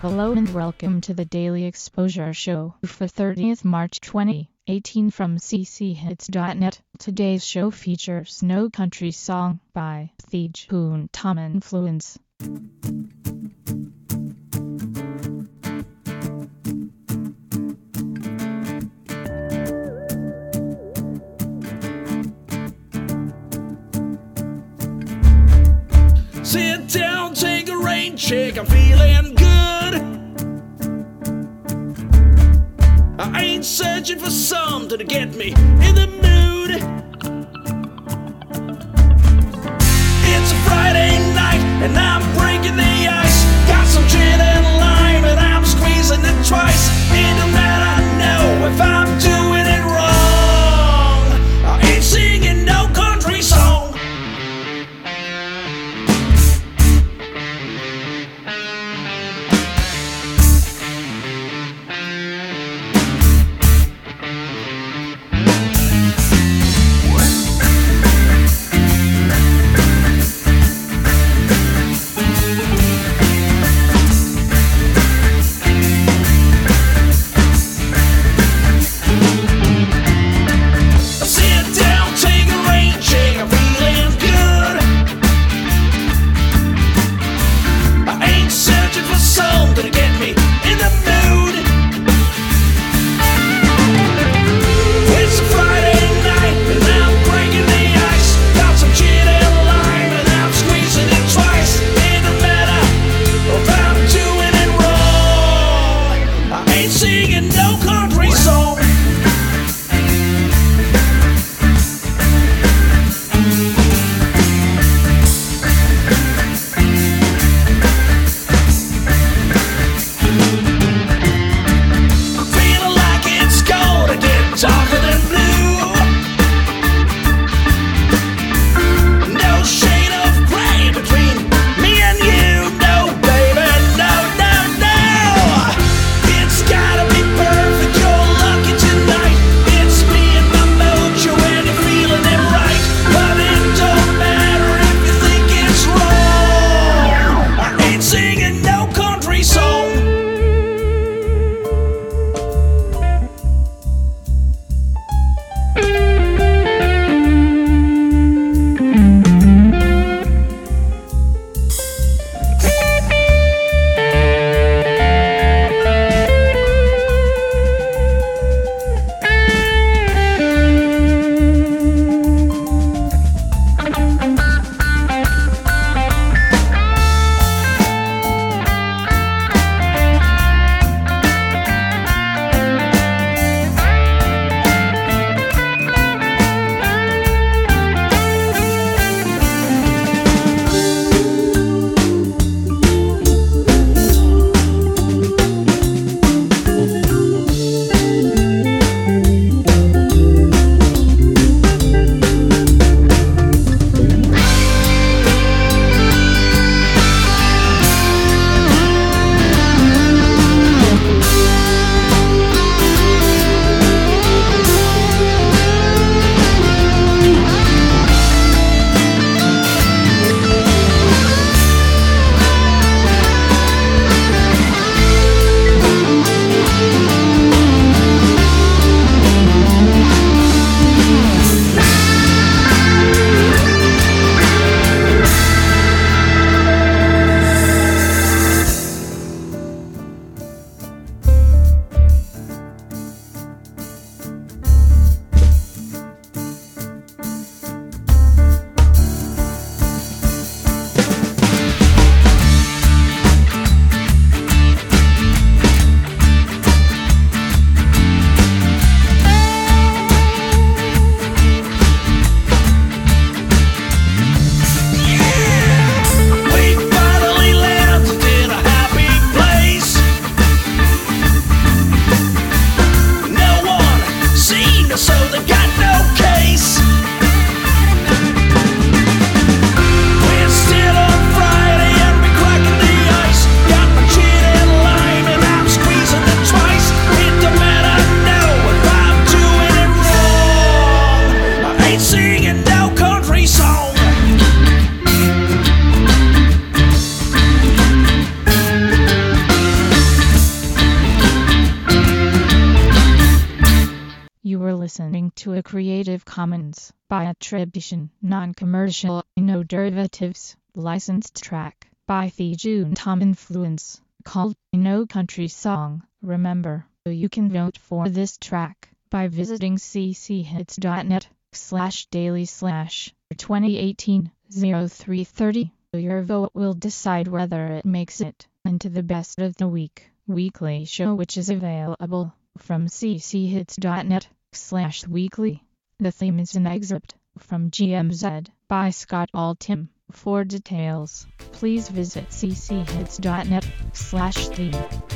Hello and welcome to the Daily Exposure Show for 30th March 2018 from cchits.net. Today's show features No Country Song by Thiege Hoon Tom Influence. Sit down, take a rain check, I'm feeling good. I ain't searching for something to get me in the mood. It's a Friday night and I'm breaking the ice. Got some gin and lime and I'm squeezing it twice. It don't matter, I know if I'm doing it wrong. I ain't singing no country song. a Creative Commons by attribution, non-commercial, no derivatives, licensed track by Thijun Tom Influence, called No Country Song. Remember, you can vote for this track by visiting cchits.net/daily/2018-0330. Your vote will decide whether it makes it into the Best of the Week weekly show, which is available from cchits.net/weekly. The theme is an excerpt from GMZ by Scott Altham. For details, please visit cchits.net/theme.